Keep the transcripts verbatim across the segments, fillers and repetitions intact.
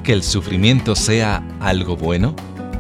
que el sufrimiento sea algo bueno?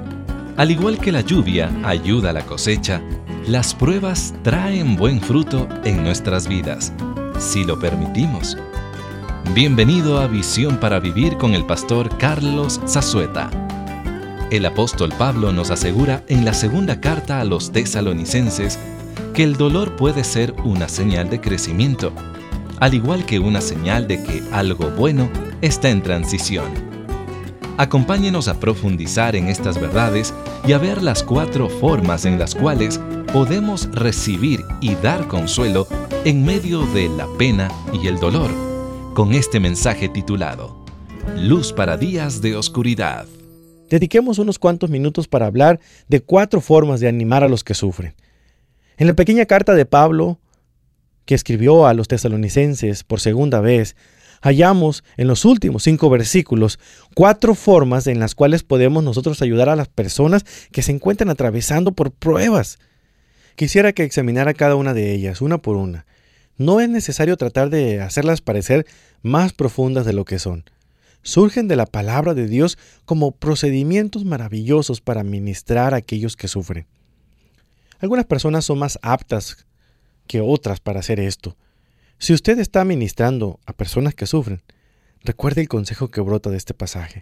Al igual que la lluvia ayuda a la cosecha, las pruebas traen buen fruto en nuestras vidas, si lo permitimos. Bienvenido a Visión para Vivir con el pastor Carlos Zazueta. El apóstol Pablo nos asegura en la segunda carta a los tesalonicenses que el dolor puede ser una señal de crecimiento, al igual que una señal de que algo bueno está en transición. Acompáñenos a profundizar en estas verdades y a ver las cuatro formas en las cuales podemos recibir y dar consuelo en medio de la pena y el dolor, con este mensaje titulado Luz para días de oscuridad. Dediquemos unos cuantos minutos para hablar de cuatro formas de animar a los que sufren. En la pequeña carta de Pablo, que escribió a los tesalonicenses por segunda vez, hallamos en los últimos cinco versículos cuatro formas en las cuales podemos nosotros ayudar a las personas que se encuentran atravesando por pruebas. Quisiera que examinara cada una de ellas, una por una. No es necesario tratar de hacerlas parecer más profundas de lo que son. Surgen de la palabra de Dios como procedimientos maravillosos para ministrar a aquellos que sufren. Algunas personas son más aptas que otras para hacer esto. Si usted está ministrando a personas que sufren, recuerde el consejo que brota de este pasaje.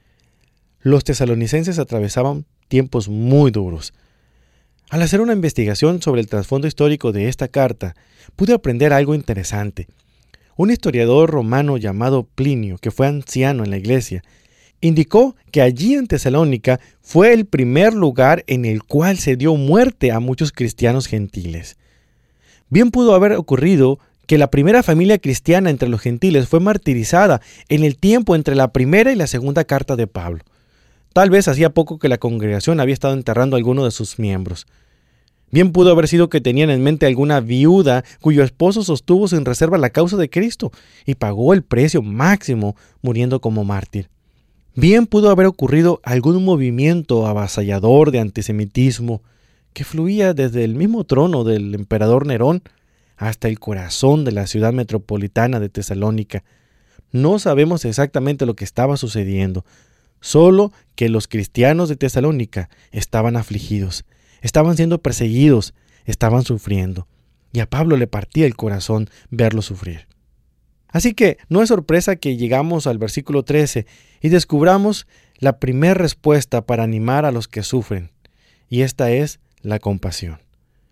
Los tesalonicenses atravesaban tiempos muy duros. Al hacer una investigación sobre el trasfondo histórico de esta carta, pude aprender algo interesante. Un historiador romano llamado Plinio, que fue anciano en la iglesia, indicó que allí en Tesalónica fue el primer lugar en el cual se dio muerte a muchos cristianos gentiles. Bien pudo haber ocurrido que la primera familia cristiana entre los gentiles fue martirizada en el tiempo entre la primera y la segunda carta de Pablo. Tal vez hacía poco que la congregación había estado enterrando a alguno de sus miembros. Bien pudo haber sido que tenían en mente alguna viuda cuyo esposo sostuvo sin reserva la causa de Cristo y pagó el precio máximo muriendo como mártir. Bien pudo haber ocurrido algún movimiento avasallador de antisemitismo que fluía desde el mismo trono del emperador Nerón hasta el corazón de la ciudad metropolitana de Tesalónica. No sabemos exactamente lo que estaba sucediendo, solo que los cristianos de Tesalónica estaban afligidos, estaban siendo perseguidos, estaban sufriendo, y a Pablo le partía el corazón verlos sufrir. Así que no es sorpresa que llegamos al versículo trece y descubramos la primera respuesta para animar a los que sufren, y esta es la compasión.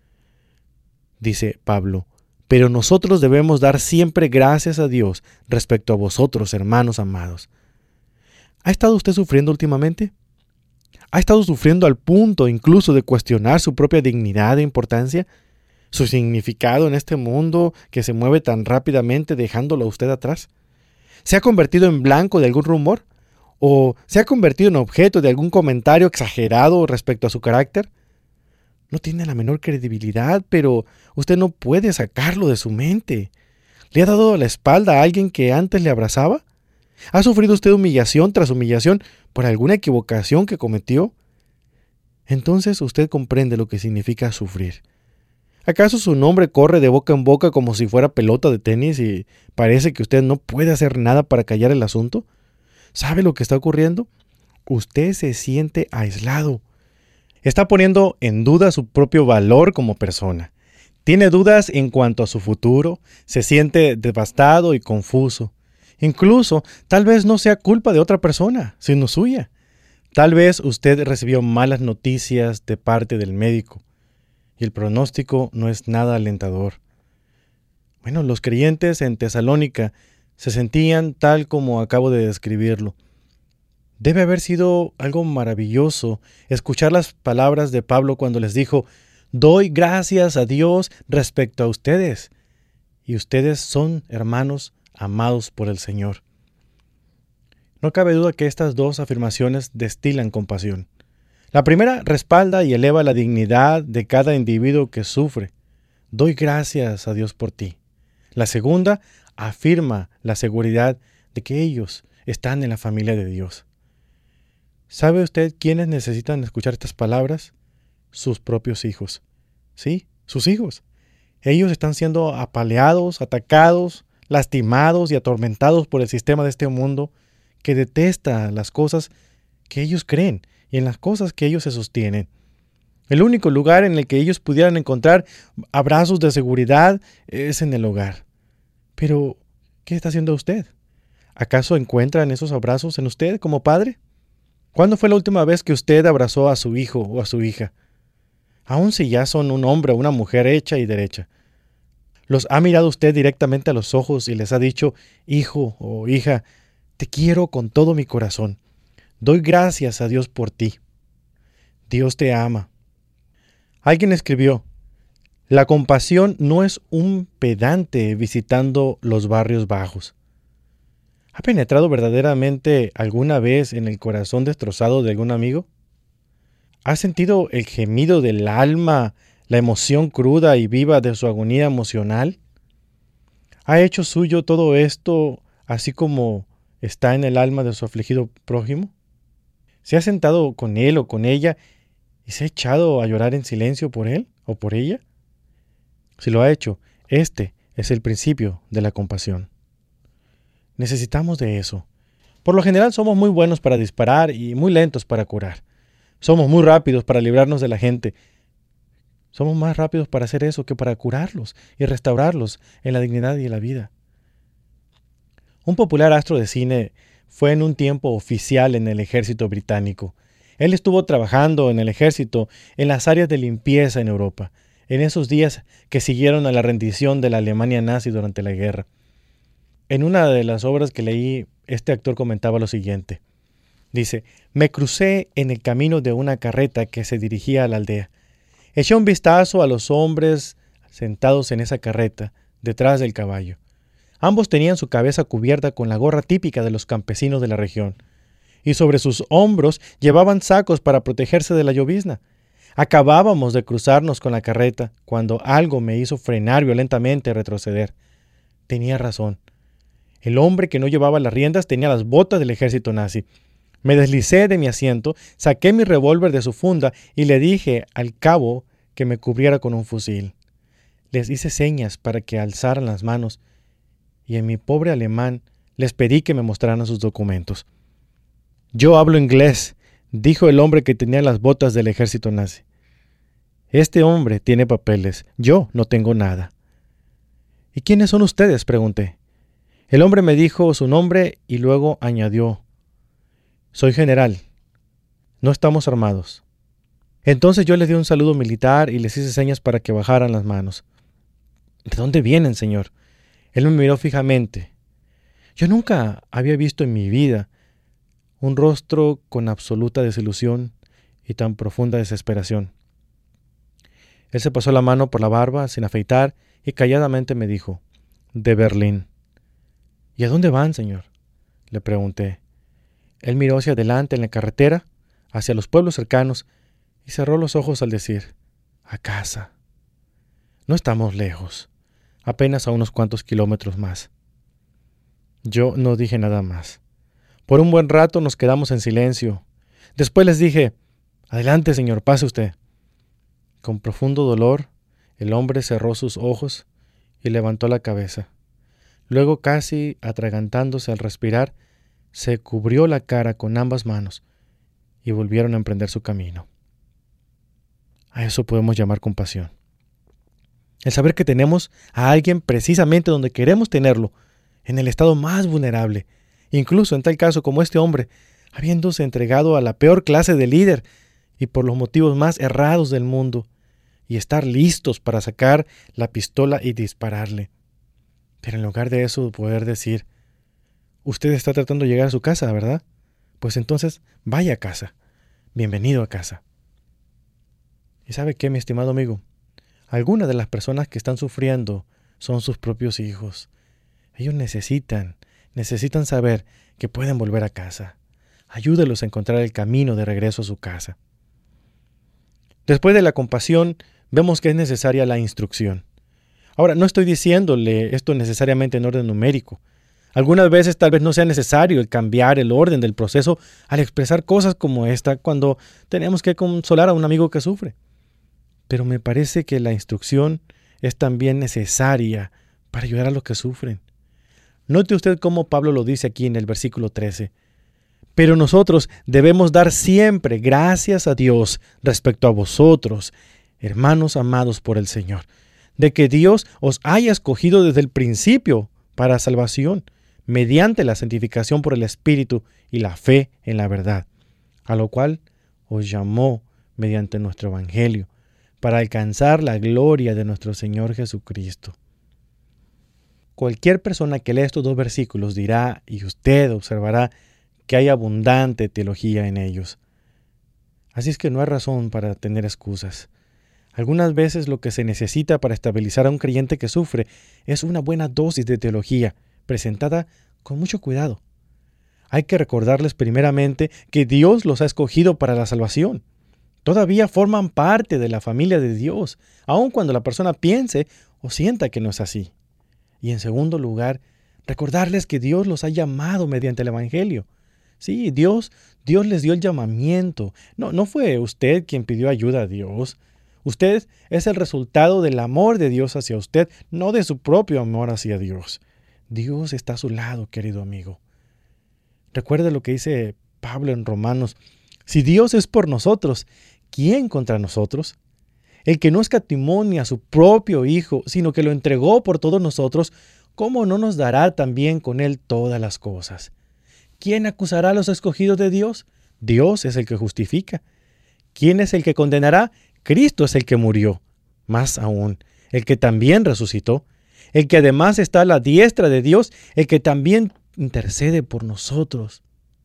Dice Pablo, pero nosotros debemos dar siempre gracias a Dios respecto a vosotros, hermanos amados. ¿Ha estado usted sufriendo últimamente? ¿Ha estado sufriendo al punto incluso de cuestionar su propia dignidad e importancia? ¿Su significado en este mundo que se mueve tan rápidamente dejándolo a usted atrás? ¿Se ha convertido en blanco de algún rumor? ¿O se ha convertido en objeto de algún comentario exagerado respecto a su carácter? No tiene la menor credibilidad, pero usted no puede sacarlo de su mente. ¿Le ha dado la espalda a alguien que antes le abrazaba? ¿Ha sufrido usted humillación tras humillación por alguna equivocación que cometió? Entonces usted comprende lo que significa sufrir. ¿Acaso su nombre corre de boca en boca como si fuera pelota de tenis y parece que usted no puede hacer nada para callar el asunto? ¿Sabe lo que está ocurriendo? Usted se siente aislado. Está poniendo en duda su propio valor como persona. Tiene dudas en cuanto a su futuro, se siente devastado y confuso. Incluso, tal vez no sea culpa de otra persona, sino suya. Tal vez usted recibió malas noticias de parte del médico y el pronóstico no es nada alentador. Bueno, los creyentes en Tesalónica se sentían tal como acabo de describirlo. Debe haber sido algo maravilloso escuchar las palabras de Pablo cuando les dijo, doy gracias a Dios respecto a ustedes, y ustedes son hermanos amados por el Señor. No cabe duda que estas dos afirmaciones destilan compasión. La primera respalda y eleva la dignidad de cada individuo que sufre. Doy gracias a Dios por ti. La segunda afirma la seguridad de que ellos están en la familia de Dios. ¿Sabe usted quiénes necesitan escuchar estas palabras? Sus propios hijos. Sí, sus hijos. Ellos están siendo apaleados, atacados, lastimados y atormentados por el sistema de este mundo que detesta las cosas que ellos creen y en las cosas que ellos se sostienen. El único lugar en el que ellos pudieran encontrar abrazos de seguridad es en el hogar. Pero, ¿qué está haciendo usted? ¿Acaso encuentran esos abrazos en usted como padre? ¿Cuándo fue la última vez que usted abrazó a su hijo o a su hija? Aun si ya son un hombre o una mujer hecha y derecha. ¿Los ha mirado usted directamente a los ojos y les ha dicho, hijo o hija, te quiero con todo mi corazón? Doy gracias a Dios por ti. Dios te ama. Alguien escribió, la compasión no es un pedante visitando los barrios bajos. ¿Ha penetrado verdaderamente alguna vez en el corazón destrozado de algún amigo? ¿Ha sentido el gemido del alma, la emoción cruda y viva de su agonía emocional? ¿Ha hecho suyo todo esto así como está en el alma de su afligido prójimo? ¿Se ha sentado con él o con ella y se ha echado a llorar en silencio por él o por ella? Si lo ha hecho, este es el principio de la compasión. Necesitamos de eso. Por lo general somos muy buenos para disparar y muy lentos para curar. Somos muy rápidos para librarnos de la gente. Somos más rápidos para hacer eso que para curarlos y restaurarlos en la dignidad y en la vida. Un popular astro de cine fue en un tiempo oficial en el ejército británico. Él estuvo trabajando en el ejército en las áreas de limpieza en Europa, en esos días que siguieron a la rendición de la Alemania nazi durante la guerra. En una de las obras que leí, este actor comentaba lo siguiente. Dice, me crucé en el camino de una carreta que se dirigía a la aldea. Eché un vistazo a los hombres sentados en esa carreta, detrás del caballo. Ambos tenían su cabeza cubierta con la gorra típica de los campesinos de la región, y sobre sus hombros llevaban sacos para protegerse de la llovizna. Acabábamos de cruzarnos con la carreta cuando algo me hizo frenar violentamente y retroceder. Tenía razón. El hombre que no llevaba las riendas tenía las botas del ejército nazi. Me deslicé de mi asiento, saqué mi revólver de su funda y le dije al cabo que me cubriera con un fusil. Les hice señas para que alzaran las manos y en mi pobre alemán les pedí que me mostraran sus documentos. Yo hablo inglés, dijo el hombre que tenía las botas del ejército nazi. Este hombre tiene papeles, yo no tengo nada. ¿Y quiénes son ustedes?, pregunté. El hombre me dijo su nombre y luego añadió, soy general, no estamos armados. Entonces yo les di un saludo militar y les hice señas para que bajaran las manos. ¿De dónde vienen, señor? Él me miró fijamente. Yo nunca había visto en mi vida un rostro con absoluta desilusión y tan profunda desesperación. Él se pasó la mano por la barba sin afeitar y calladamente me dijo, de Berlín. ¿Y a dónde van, señor?, le pregunté. Él miró hacia adelante en la carretera, hacia los pueblos cercanos, y cerró los ojos al decir, a casa. No estamos lejos, apenas a unos cuantos kilómetros más. Yo no dije nada más. Por un buen rato nos quedamos en silencio. Después les dije, adelante, señor, pase usted. Con profundo dolor, el hombre cerró sus ojos y levantó la cabeza. Luego, casi atragantándose al respirar, se cubrió la cara con ambas manos y volvieron a emprender su camino. A eso podemos llamar compasión. El saber que tenemos a alguien precisamente donde queremos tenerlo, en el estado más vulnerable, incluso en tal caso como este hombre, habiéndose entregado a la peor clase de líder y por los motivos más errados del mundo, y estar listos para sacar la pistola y dispararle. Pero en lugar de eso poder decir, usted está tratando de llegar a su casa, ¿verdad? Pues entonces vaya a casa. Bienvenido a casa. ¿Y sabe qué, mi estimado amigo? Algunas de las personas que están sufriendo son sus propios hijos. Ellos necesitan, necesitan saber que pueden volver a casa. Ayúdelos a encontrar el camino de regreso a su casa. Después de la compasión, vemos que es necesaria la instrucción. Ahora, no estoy diciéndole esto necesariamente en orden numérico. Algunas veces tal vez no sea necesario el cambiar el orden del proceso al expresar cosas como esta cuando tenemos que consolar a un amigo que sufre. Pero me parece que la instrucción es también necesaria para ayudar a los que sufren. Note usted cómo Pablo lo dice aquí en el versículo trece. Pero nosotros debemos dar siempre gracias a Dios respecto a vosotros, hermanos amados por el Señor, de que Dios os haya escogido desde el principio para salvación, mediante la santificación por el Espíritu y la fe en la verdad, a lo cual os llamó mediante nuestro Evangelio, para alcanzar la gloria de nuestro Señor Jesucristo. Cualquier persona que lea estos dos versículos dirá, y usted observará, que hay abundante teología en ellos. Así es que no hay razón para tener excusas. Algunas veces lo que se necesita para estabilizar a un creyente que sufre es una buena dosis de teología, presentada con mucho cuidado. Hay que recordarles primeramente que Dios los ha escogido para la salvación. Todavía forman parte de la familia de Dios, aun cuando la persona piense o sienta que no es así. Y en segundo lugar, recordarles que Dios los ha llamado mediante el Evangelio. Sí, Dios, Dios les dio el llamamiento. No, no fue usted quien pidió ayuda a Dios. Usted es el resultado del amor de Dios hacia usted, no de su propio amor hacia Dios. Dios está a su lado, querido amigo. Recuerde lo que dice Pablo en Romanos. Si Dios es por nosotros, ¿quién contra nosotros? El que no escatimó ni a su propio Hijo, sino que lo entregó por todos nosotros, ¿cómo no nos dará también con él todas las cosas? ¿Quién acusará a los escogidos de Dios? Dios es el que justifica. ¿Quién es el que condenará? Cristo es el que murió. Más aún, el que también resucitó, el que además está a la diestra de Dios, el que también intercede por nosotros.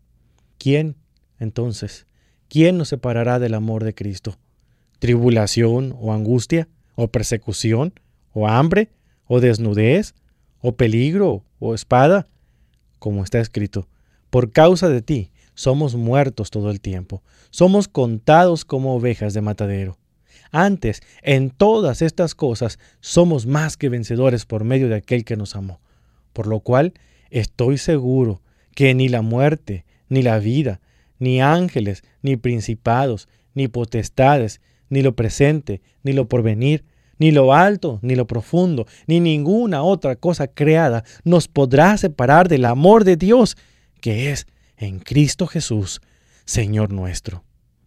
¿Quién, entonces, quién nos separará del amor de Cristo? ¿Tribulación o angustia, o persecución, o hambre, o desnudez, o peligro, o espada? Como está escrito, por causa de ti somos muertos todo el tiempo, somos contados como ovejas de matadero. Antes, en todas estas cosas, somos más que vencedores por medio de aquel que nos amó. Por lo cual, estoy seguro que ni la muerte, ni la vida, ni ángeles, ni principados, ni potestades, ni lo presente, ni lo porvenir, ni lo alto, ni lo profundo, ni ninguna otra cosa creada nos podrá separar del amor de Dios, que es en Cristo Jesús, Señor nuestro.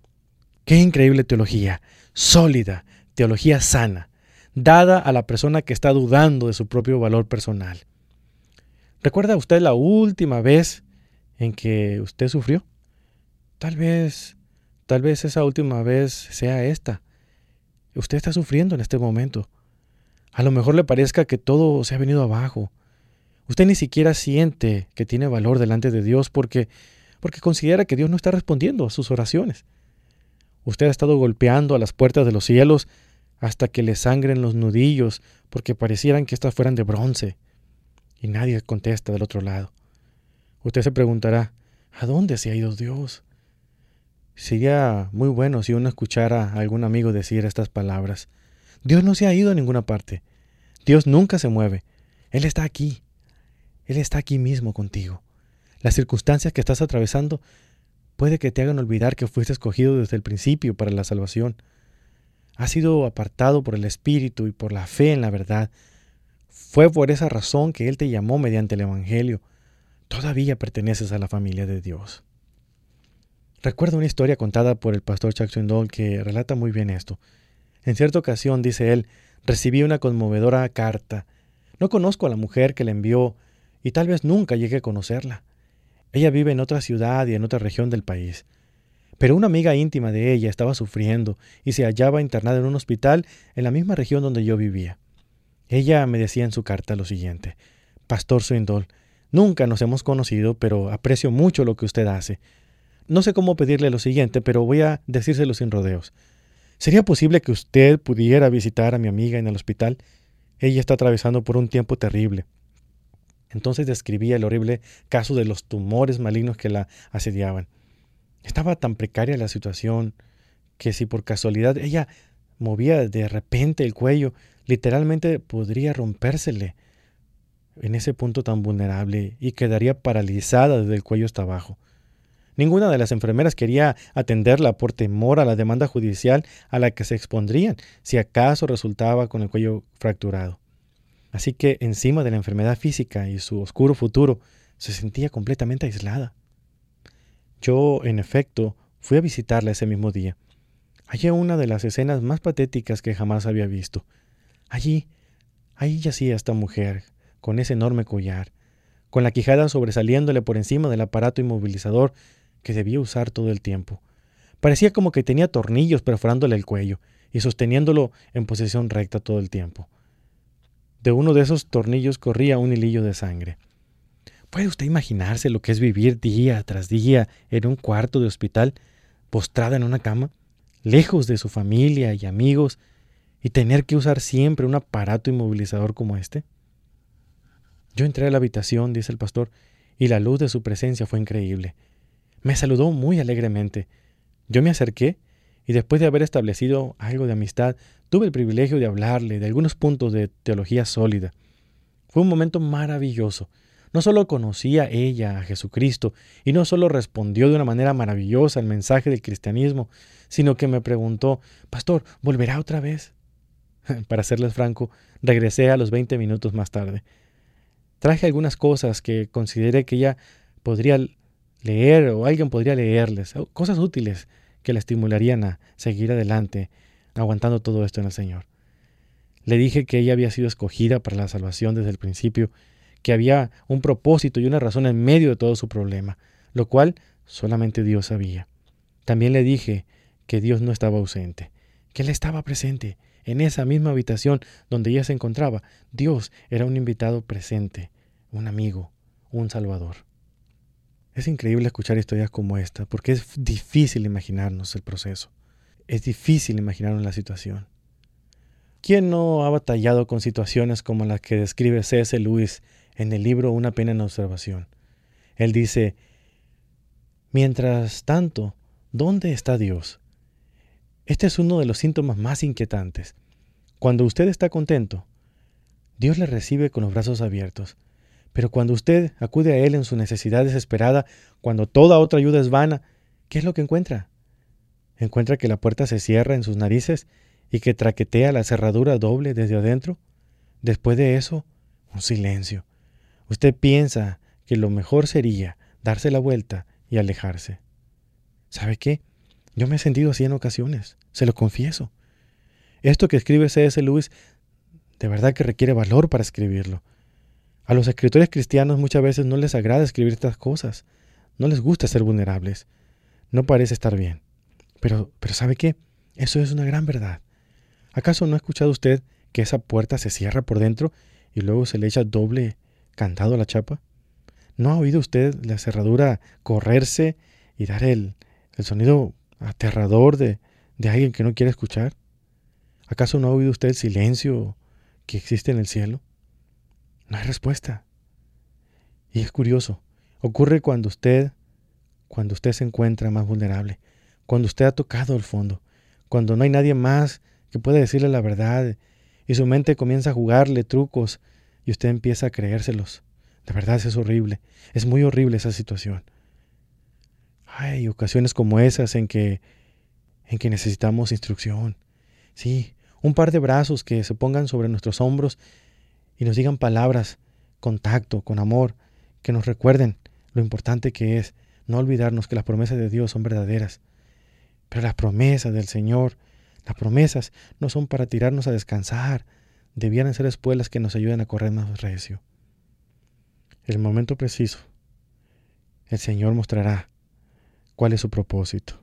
Qué increíble teología, sólida, teología sana, dada a la persona que está dudando de su propio valor personal. ¿Recuerda usted la última vez en que usted sufrió? Tal vez, tal vez esa última vez sea esta. Usted está sufriendo en este momento. A lo mejor le parezca que todo se ha venido abajo. Usted ni siquiera siente que tiene valor delante de Dios porque, porque considera que Dios no está respondiendo a sus oraciones. Usted ha estado golpeando a las puertas de los cielos hasta que le sangren los nudillos porque parecieran que éstas fueran de bronce. Y nadie contesta del otro lado. Usted se preguntará, ¿a dónde se ha ido Dios? Sería muy bueno si uno escuchara a algún amigo decir estas palabras. Dios no se ha ido a ninguna parte. Dios nunca se mueve. Él está aquí. Él está aquí mismo contigo. Las circunstancias que estás atravesando puede que te hagan olvidar que fuiste escogido desde el principio para la salvación. Has sido apartado por el Espíritu y por la fe en la verdad. Fue por esa razón que Él te llamó mediante el Evangelio. Todavía perteneces a la familia de Dios. Recuerdo una historia contada por el pastor Chuck Swindoll que relata muy bien esto. En cierta ocasión, dice él, recibí una conmovedora carta. No conozco a la mujer que la envió y tal vez nunca llegué a conocerla. Ella vive en otra ciudad y en otra región del país. Pero una amiga íntima de ella estaba sufriendo y se hallaba internada en un hospital en la misma región donde yo vivía. Ella me decía en su carta lo siguiente: Pastor Swindoll, nunca nos hemos conocido, pero aprecio mucho lo que usted hace. No sé cómo pedirle lo siguiente, pero voy a decírselo sin rodeos. ¿Sería posible que usted pudiera visitar a mi amiga en el hospital? Ella está atravesando por un tiempo terrible. Entonces describía el horrible caso de los tumores malignos que la asediaban. Estaba tan precaria la situación que si por casualidad ella movía de repente el cuello, literalmente podría rompérsele en ese punto tan vulnerable y quedaría paralizada desde el cuello hasta abajo. Ninguna de las enfermeras quería atenderla por temor a la demanda judicial a la que se expondrían si acaso resultaba con el cuello fracturado. Así que encima de la enfermedad física y su oscuro futuro, se sentía completamente aislada. Yo, en efecto, fui a visitarla ese mismo día. Hallé una de las escenas más patéticas que jamás había visto. Allí, ahí yacía esta mujer, con ese enorme collar, con la quijada sobresaliéndole por encima del aparato inmovilizador que debía usar todo el tiempo. Parecía como que tenía tornillos perforándole el cuello y sosteniéndolo en posición recta todo el tiempo. De uno de esos tornillos corría un hilillo de sangre. ¿Puede usted imaginarse lo que es vivir día tras día en un cuarto de hospital, postrada en una cama, lejos de su familia y amigos, y tener que usar siempre un aparato inmovilizador como este? Yo entré a la habitación, dice el pastor, y la luz de su presencia fue increíble. Me saludó muy alegremente. Yo me acerqué y después de haber establecido algo de amistad, tuve el privilegio de hablarle de algunos puntos de teología sólida. Fue un momento maravilloso. No solo conocía ella a Jesucristo y no solo respondió de una manera maravillosa al mensaje del cristianismo, sino que me preguntó, Pastor, ¿volverá otra vez? Para serles franco, regresé a los veinte minutos más tarde. Traje algunas cosas que consideré que ella podría leer o alguien podría leerles, cosas útiles que la estimularían a seguir adelante, aguantando todo esto en el Señor. Le dije que ella había sido escogida para la salvación desde el principio, que había un propósito y una razón en medio de todo su problema, lo cual solamente Dios sabía. También le dije que Dios no estaba ausente, que Él estaba presente. En esa misma habitación donde ella se encontraba, Dios era un invitado presente, un amigo, un salvador. Es increíble escuchar historias como esta, porque es difícil imaginarnos el proceso. Es difícil imaginarnos la situación. ¿Quién no ha batallado con situaciones como las que describe C S Lewis en el libro Una pena en observación? Él dice, mientras tanto, ¿dónde está Dios? Este es uno de los síntomas más inquietantes. Cuando usted está contento, Dios le recibe con los brazos abiertos. Pero cuando usted acude a Él en su necesidad desesperada, cuando toda otra ayuda es vana, ¿qué es lo que encuentra? ¿Encuentra que la puerta se cierra en sus narices y que traquetea la cerradura doble desde adentro? Después de eso, un silencio. Usted piensa que lo mejor sería darse la vuelta y alejarse. ¿Sabe qué? Yo me he sentido así en ocasiones, se lo confieso. Esto que escribe C S Lewis, de verdad que requiere valor para escribirlo. A los escritores cristianos muchas veces no les agrada escribir estas cosas. No les gusta ser vulnerables. No parece estar bien. Pero, pero ¿sabe qué? Eso es una gran verdad. ¿Acaso no ha escuchado usted que esa puerta se cierra por dentro y luego se le echa doble candado a la chapa? ¿No ha oído usted la cerradura correrse y dar el, el sonido aterrador de, de alguien que no quiere escuchar? ¿Acaso no ha oído usted el silencio que existe en el cielo? No hay respuesta. Y es curioso. Ocurre cuando usted, cuando usted se encuentra más vulnerable, cuando usted ha tocado el fondo, cuando no hay nadie más que pueda decirle la verdad y su mente comienza a jugarle trucos y usted empieza a creérselos. De verdad es horrible. Es muy horrible esa situación. Hay ocasiones como esas en que, en que necesitamos instrucción. Sí, un par de brazos que se pongan sobre nuestros hombros y nos digan palabras con tacto, con amor, que nos recuerden lo importante que es no olvidarnos que las promesas de Dios son verdaderas. Pero las promesas del Señor, las promesas no son para tirarnos a descansar, debían ser espuelas que nos ayuden a correr más recio. En el momento preciso, el Señor mostrará cuál es su propósito.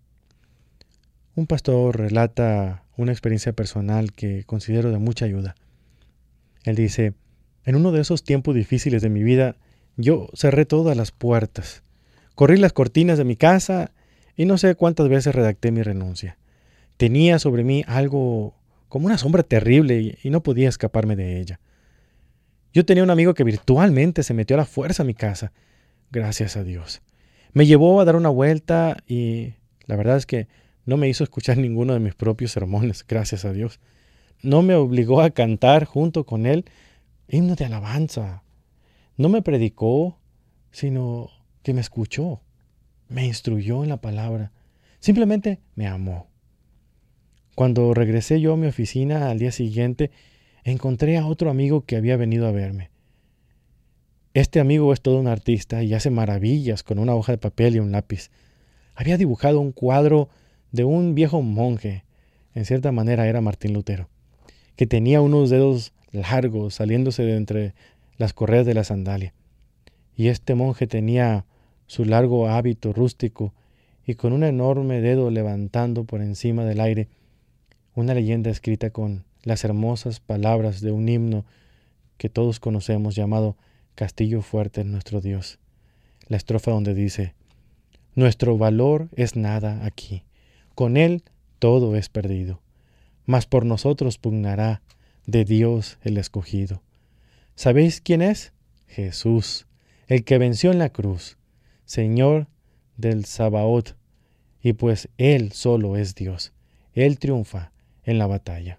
Un pastor relata una experiencia personal que considero de mucha ayuda. Él dice, en uno de esos tiempos difíciles de mi vida, yo cerré todas las puertas, corrí las cortinas de mi casa y no sé cuántas veces redacté mi renuncia. Tenía sobre mí algo como una sombra terrible y, y no podía escaparme de ella. Yo tenía un amigo que virtualmente se metió a la fuerza a mi casa, gracias a Dios. Me llevó a dar una vuelta y la verdad es que no me hizo escuchar ninguno de mis propios sermones, gracias a Dios. No me obligó a cantar junto con él himnos de alabanza. No me predicó, sino que me escuchó, me instruyó en la palabra. Simplemente me amó. Cuando regresé yo a mi oficina al día siguiente, encontré a otro amigo que había venido a verme. Este amigo es todo un artista y hace maravillas con una hoja de papel y un lápiz. Había dibujado un cuadro de un viejo monje, en cierta manera era Martín Lutero, que tenía unos dedos largos saliéndose de entre las correas de la sandalia. Y este monje tenía su largo hábito rústico y con un enorme dedo levantando por encima del aire una leyenda escrita con las hermosas palabras de un himno que todos conocemos llamado Castillo fuerte es nuestro Dios. La estrofa donde dice: nuestro valor es nada aquí, con él todo es perdido, mas por nosotros pugnará de Dios el escogido. ¿Sabéis quién es? Jesús, el que venció en la cruz, Señor del Sabaoth, y pues Él solo es Dios. Él triunfa en la batalla.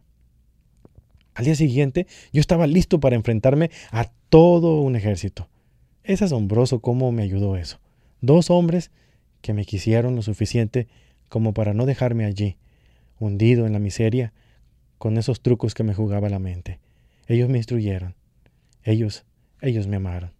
Al día siguiente, yo estaba listo para enfrentarme a todo un ejército. Es asombroso cómo me ayudó eso. Dos hombres que me quisieron lo suficiente como para no dejarme allí, hundido en la miseria, con esos trucos que me jugaba la mente. Ellos me instruyeron. Ellos, ellos me amaron.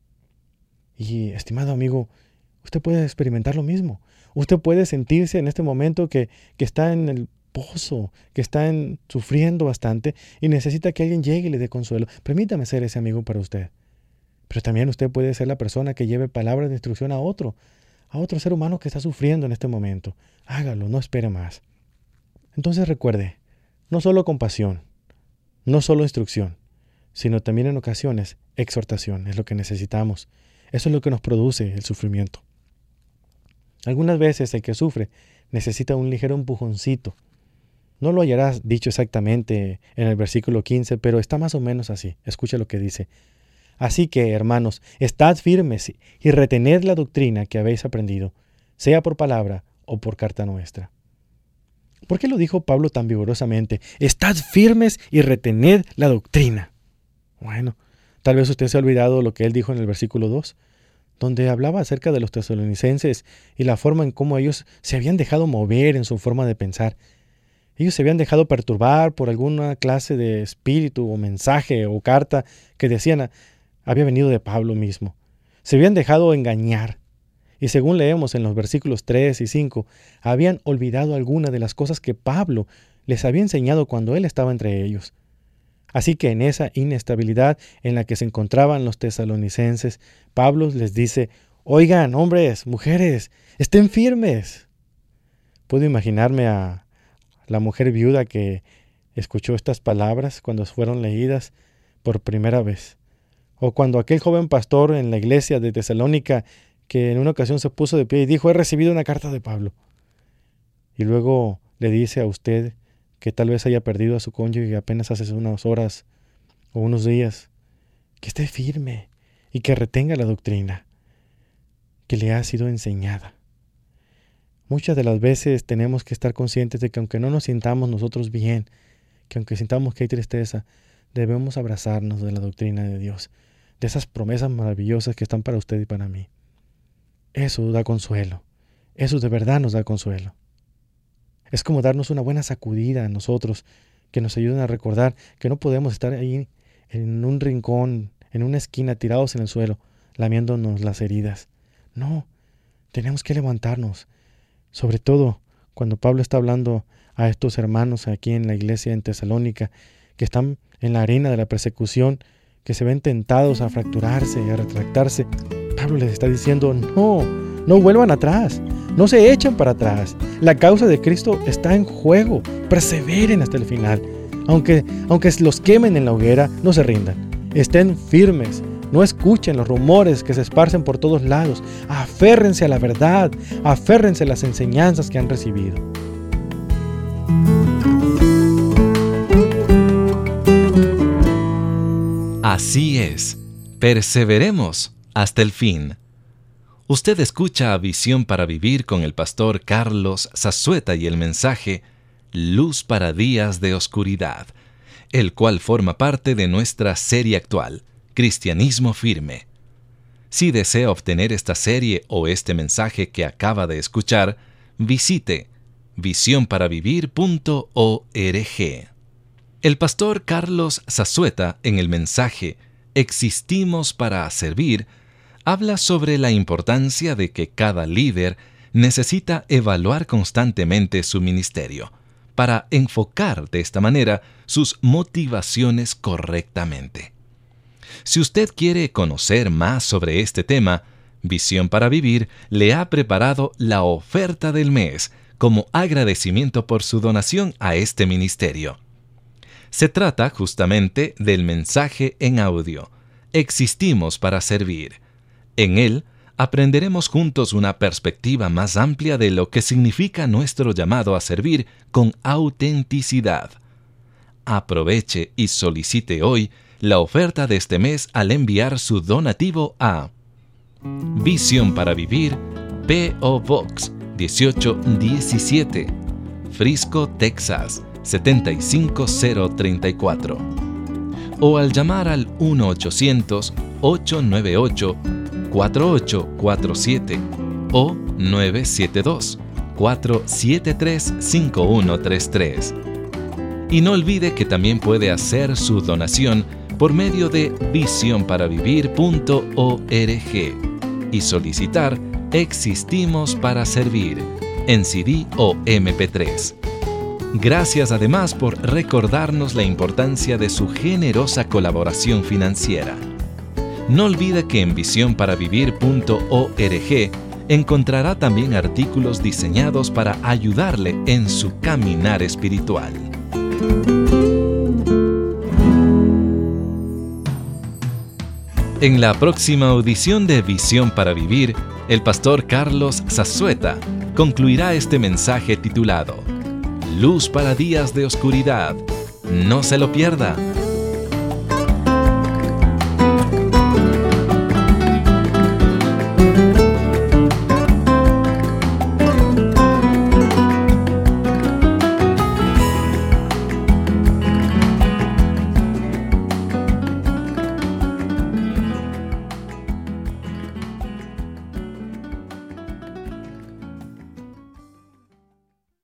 Y, estimado amigo, usted puede experimentar lo mismo. Usted puede sentirse en este momento que, que está en el pozo, que está en, sufriendo bastante y necesita que alguien llegue y le dé consuelo. Permítame ser ese amigo para usted. Pero también usted puede ser la persona que lleve palabras de instrucción a otro, a otro ser humano que está sufriendo en este momento. Hágalo, no espere más. Entonces recuerde, no solo compasión, no solo instrucción, sino también en ocasiones exhortación es lo que necesitamos. Eso es lo que nos produce el sufrimiento. Algunas veces el que sufre necesita un ligero empujoncito. No lo hallarás dicho exactamente en el versículo quince, pero está más o menos así. Escucha lo que dice. Así que, hermanos, estad firmes y retened la doctrina que habéis aprendido, sea por palabra o por carta nuestra. ¿Por qué lo dijo Pablo tan vigorosamente? Estad firmes y retened la doctrina. Bueno, tal vez usted se ha olvidado lo que él dijo en el versículo dos, donde hablaba acerca de los tesalonicenses y la forma en cómo ellos se habían dejado mover en su forma de pensar. Ellos se habían dejado perturbar por alguna clase de espíritu o mensaje o carta que decían había venido de Pablo mismo. Se habían dejado engañar. Y según leemos en los versículos tres y cinco, habían olvidado alguna de las cosas que Pablo les había enseñado cuando él estaba entre ellos. Así que en esa inestabilidad en la que se encontraban los tesalonicenses, Pablo les dice: oigan, hombres, mujeres, estén firmes. Puedo imaginarme a la mujer viuda que escuchó estas palabras cuando fueron leídas por primera vez. O cuando aquel joven pastor en la iglesia de Tesalónica que en una ocasión se puso de pie y dijo: he recibido una carta de Pablo. Y luego le dice a usted que tal vez haya perdido a su cónyuge apenas hace unas horas o unos días, que esté firme y que retenga la doctrina que le ha sido enseñada. Muchas de las veces tenemos que estar conscientes de que aunque no nos sintamos nosotros bien, que aunque sintamos que hay tristeza, debemos abrazarnos de la doctrina de Dios, de esas promesas maravillosas que están para usted y para mí. Eso da consuelo, eso de verdad nos da consuelo. Es como darnos una buena sacudida a nosotros, que nos ayuden a recordar que no podemos estar ahí en un rincón, en una esquina, tirados en el suelo, lamiéndonos las heridas. No, tenemos que levantarnos. Sobre todo cuando Pablo está hablando a estos hermanos aquí en la iglesia en Tesalónica, que están en la arena de la persecución, que se ven tentados a fracturarse y a retractarse. Pablo les está diciendo: no, no vuelvan atrás, no se echen para atrás. La causa de Cristo está en juego, perseveren hasta el final. Aunque, aunque los quemen en la hoguera, no se rindan, estén firmes. No escuchen los rumores que se esparcen por todos lados. Aférrense a la verdad. Aférrense a las enseñanzas que han recibido. Así es. Perseveremos hasta el fin. Usted escucha a Visión para Vivir con el pastor Carlos Zazueta y el mensaje Luz para días de oscuridad, el cual forma parte de nuestra serie actual, Cristianismo Firme. Si desea obtener esta serie o este mensaje que acaba de escuchar, visite visión para vivir punto org. El pastor Carlos Zazueta, en el mensaje Existimos para servir, habla sobre la importancia de que cada líder necesita evaluar constantemente su ministerio para enfocar de esta manera sus motivaciones correctamente. Si usted quiere conocer más sobre este tema, Visión para Vivir le ha preparado la oferta del mes como agradecimiento por su donación a este ministerio. Se trata justamente del mensaje en audio, Existimos para servir. En él, aprenderemos juntos una perspectiva más amplia de lo que significa nuestro llamado a servir con autenticidad. Aproveche y solicite hoy la oferta de este mes al enviar su donativo a Visión para Vivir, P O Box dieciocho diecisiete, Frisco, Texas setenta y cinco cero treinta y cuatro, o al llamar al uno ochocientos, ocho nueve ocho, cuatro ocho cuatro siete o nueve siete dos, cuatro siete tres, cinco uno tres tres. Y no olvide que también puede hacer su donación por medio de visión para vivir punto org y solicitar Existimos para Servir en C D o eme pe tres. Gracias además por recordarnos la importancia de su generosa colaboración financiera. No olvide que en visión para vivir punto org encontrará también artículos diseñados para ayudarle en su caminar espiritual. En la próxima audición de Visión para Vivir, el pastor Carlos Zazueta concluirá este mensaje titulado Luz para días de oscuridad. No se lo pierda.